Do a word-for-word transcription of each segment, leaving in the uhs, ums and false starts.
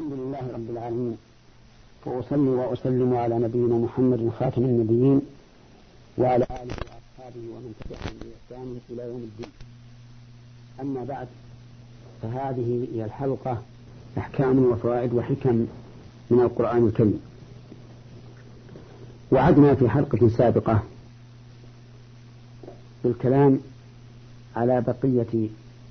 الحمد لله رب العالمين، وأصلي وأسلم على نبينا محمد خاتم النبيين وعلى آله وأصحابه ومن تبعهم بإحسان إلى يوم الدين. أما بعد، فهذه هي الحلقة أحكام وفوائد وحكم من القرآن الكريم. وعدنا في حلقة سابقة بالكلام على بقية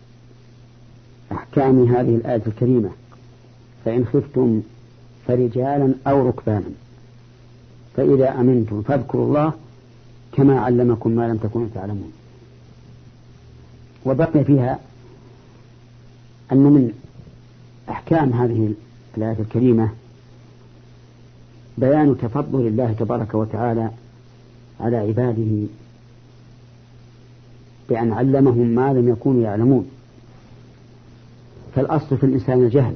أحكام هذه الآية الكريمة: فإن خفتم فرجالا أو ركبانا فإذا أمنتم فاذكروا الله كما علمكم ما لم تكونوا تعلمون. وبقي فيها أن من أحكام هذه الآية الكريمة بيان تفضل الله تبارك وتعالى على عباده بأن علمهم ما لم يكونوا يعلمون. فالأصل في الإنسان الجهل،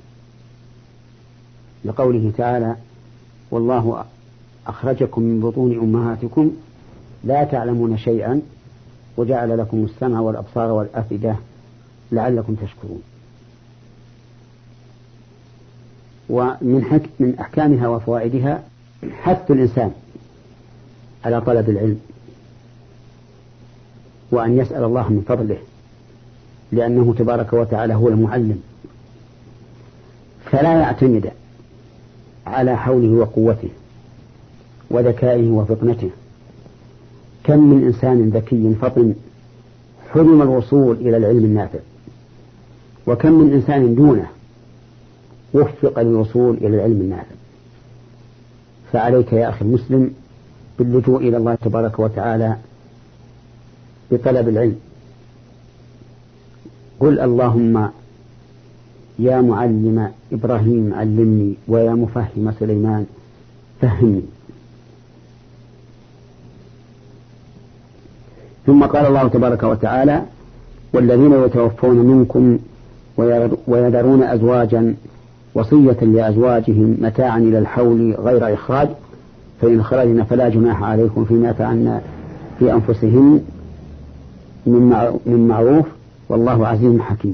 لقوله تعالى: والله أخرجكم من بطون أمهاتكم لا تعلمون شيئا وجعل لكم السمع والأبصار والأفئدة لعلكم تشكرون. ومن حكم من أحكامها وفوائدها حث الإنسان على طلب العلم وأن يسأل الله من فضله، لأنه تبارك وتعالى هو المعلم، فلا يعتمد على حوله وقوته وذكائه وفطنته. كم من إنسان ذكي فطن حرم الوصول إلى العلم النافع، وكم من إنسان دونه وفق للوصول إلى العلم النافع. فعليك يا أخي المسلم باللجوء إلى الله تبارك وتعالى بطلب العلم. قل اللهم يا معلم إبراهيم علمني ويا مفهم سليمان فهمني. ثم قال الله تبارك وتعالى: والذين يتوفون منكم ويذرون أزواجا وصية لأزواجهم متاعا إلى الحول غير إخراج فإن خرجنا فلا جناح عليكم فيما فعلنا في أنفسهم من معروف والله عزيز حكيم.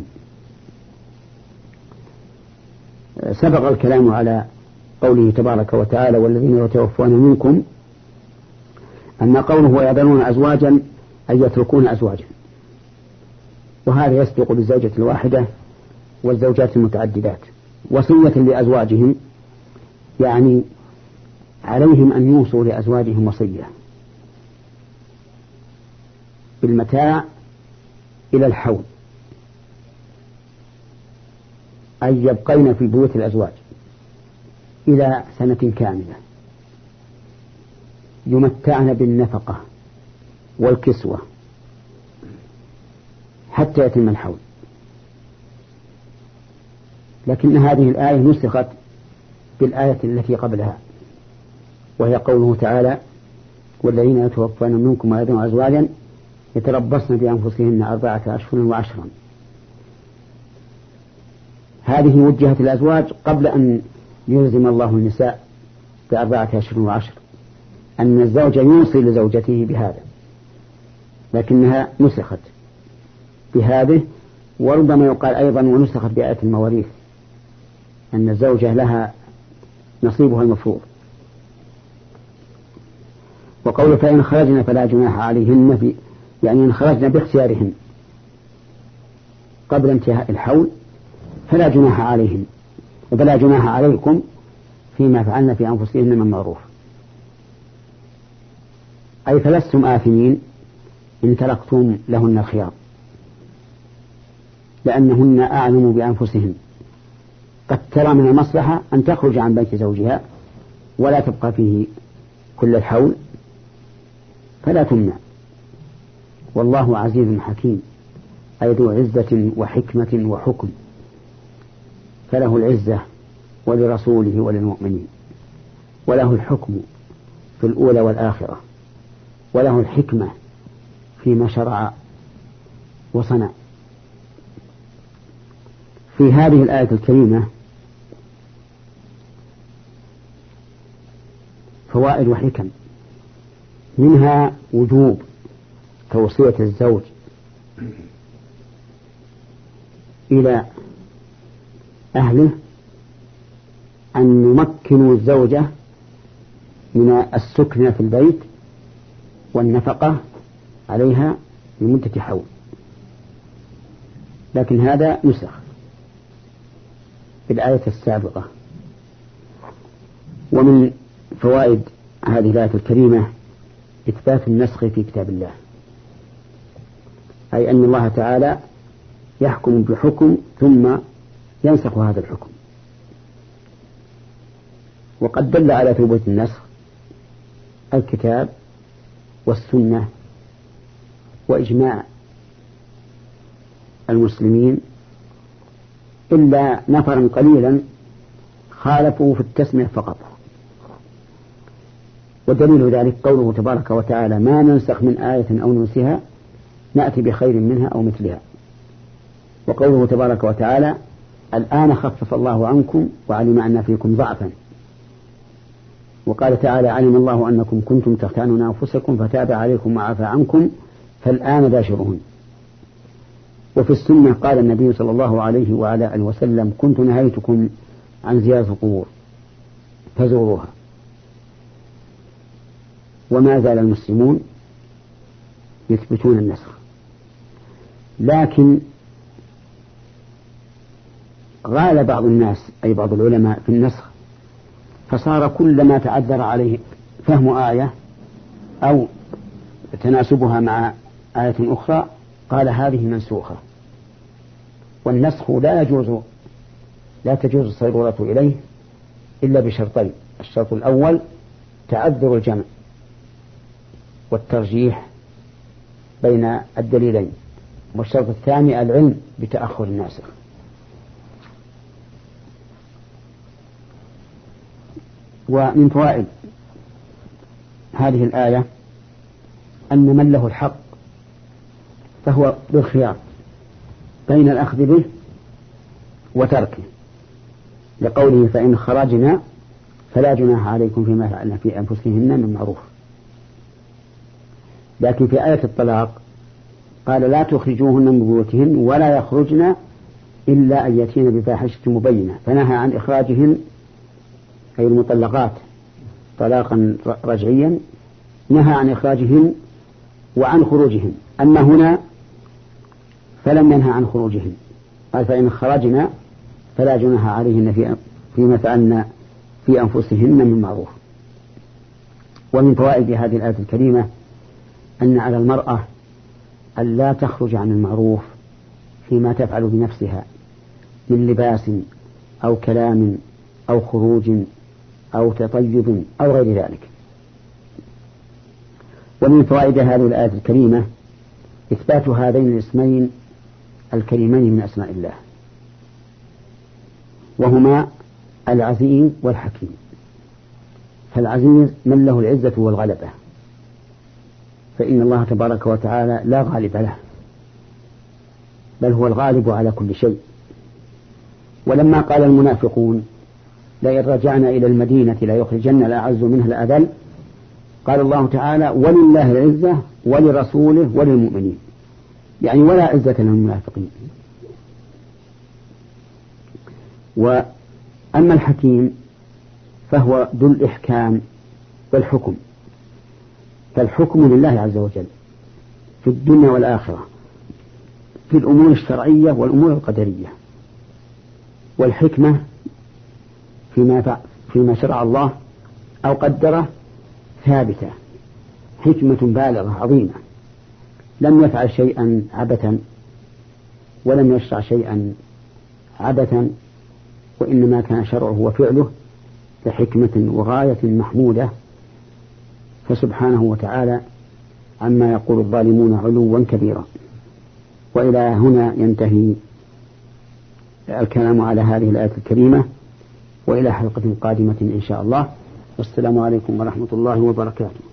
سبق الكلام على قوله تبارك وتعالى: والذين يتوفون منكم، أن قوله ويذرون أزواجا أن يتركون أزواجا، وهذا يصدق بالزوجة الواحدة والزوجات المتعددات. وصية لأزواجهم يعني عليهم أن يوصوا لأزواجهم وصية بالمتاع إلى الحول، أن يبقين في بيوت الأزواج إلى سنة كاملة، يمتعن بالنفقة والكسوة حتى يتم الحول. لكن هذه الآية نسخت بالآية التي قبلها، وهي قوله تعالى: والذين يتوفون منكم ويذرون أزواجا يتربصن بأنفسهن أربعة أشهر وعشرا. هذه وجهت الأزواج قبل أن يلزم الله النساء بأربعة أشهر وعشر، أن الزوج يوصي لزوجته بهذا، لكنها نسخت بهذه. وربما يقال أيضا ونسخت بآية المواريث، أن الزوجة لها نصيبها المفروض. وقول فإن خرجنا فلا جناح عليهن في يعني إن خرجنا باختيارهن قبل انتهاء الحول فلا جناح عليهن وفلا جناح عليكم فيما فعلنا في أنفسهن من معروف، أي فلستم آثمين إن تركتم لهن الخيار، لأنهن أعلم بأنفسهن. قد ترى من المصلحة أن تخرج عن بيت زوجها ولا تبقى فيه كل الحول فلا تمنع، والله عزيز حكيم، أي ذو عزة وحكمة وحكم، فله العزة ولرسوله وللمؤمنين، وله الحكم في الأولى والآخرة، وله الحكمة فيما شرع وصنع. في هذه الآية الكريمة فوائد وحكم، منها وجوب توصية الزوج إلى أهله أن يمكنوا الزوجة من السكن في البيت والنفقة عليها لمدة حول، لكن هذا نسخ بالآية السابقة. ومن فوائد هذه الآية الكريمة إثبات النسخ في كتاب الله، أي أن الله تعالى يحكم بحكم ثم ينسخ هذا الحكم. وقد دل على ثبوت النسخ الكتاب والسنة وإجماع المسلمين، إلا نفرا قليلا خالفوا في التسمية فقط. ودليل ذلك قوله تبارك وتعالى: ما ننسخ من آية أو ننسها نأتي بخير منها أو مثلها. وقوله تبارك وتعالى: الآن خفف الله عنكم وعلم أن فيكم ضعفا. وقال تعالى: علم الله أنكم كنتم تختانون أنفسكم فتاب عليكم وعفى عنكم فالآن باشرون. وفي السنة قال النبي صلى الله عليه وعلى آله وسلم: كنت نهيتكم عن زيارة القبور فزوروها. وما زال المسلمون يثبتون النسخ، لكن غال بعض الناس أي بعض العلماء في النسخ، فصار كلما تعذر عليه فهم آية أو تناسبها مع آية أخرى قال هذه منسوخة. والنسخ لا يجوز لا تجوز الصيرورة إليه إلا بشرطين: الشرط الأول تعذر الجمع والترجيح بين الدليلين، والشرط الثاني العلم بتأخر الناسخ. ومن فوائد هذه الآية أن من له الحق فهو بالخيار بين الأخذ به وتركه، لقوله: فإن خرجنا فلا جناح عليكم فيما فعلنا في أنفسهن من معروف. لكن في آية الطلاق قال: لا تخرجوهن من بيوتهن ولا يخرجن إلا أن يأتين بفاحشة مبينة، فنهى عن إخراجهن أي المطلقات طلاقا رجعيا، نهى عن إخراجهن وعن خروجهن. أما هنا فلم ينهى عن خروجهن، قال: فإن خرجنا فلا جناح عليهن فيما فعلنا في أنفسهن من معروف. ومن فوائد هذه الآية الكريمة أن على المرأة أن لا تخرج عن المعروف فيما تفعل بنفسها من لباس أو كلام أو خروج أو تطيب أو غير ذلك. ومن فوائد هذه الآية الكريمة إثبات هذين الاسمين الكريمين من أسماء الله، وهما العزيز والحكيم. فالعزيز من له العزة والغلبة، فإن الله تبارك وتعالى لا غالب له، بل هو الغالب على كل شيء. ولما قال المنافقون: لئن رجعنا إلى المدينة لا يخرجن الأعز منها الأذل، قال الله تعالى: ولله العزة ولرسوله وللمؤمنين، يعني ولا عزة للمنافقين. وأما الحكيم فهو ذو الإحكام والحكم، فالحكم لله عز وجل في الدنيا والآخرة في الأمور الشرعية والأمور القدرية. والحكمة فيما فيما شرع الله أو قدره ثابتة، حكمة بالغة عظيمة، لم يفعل شيئا عبثا ولم يشرع شيئا عبثا، وإنما كان شرعه وفعله لحكمة وغاية محمودة. فسبحانه وتعالى عما يقول الظالمون علوا كبيرا. وإلى هنا ينتهي الكلام على هذه الآية الكريمة، وإلى حلقة قادمة إن شاء الله. والسلام عليكم ورحمة الله وبركاته.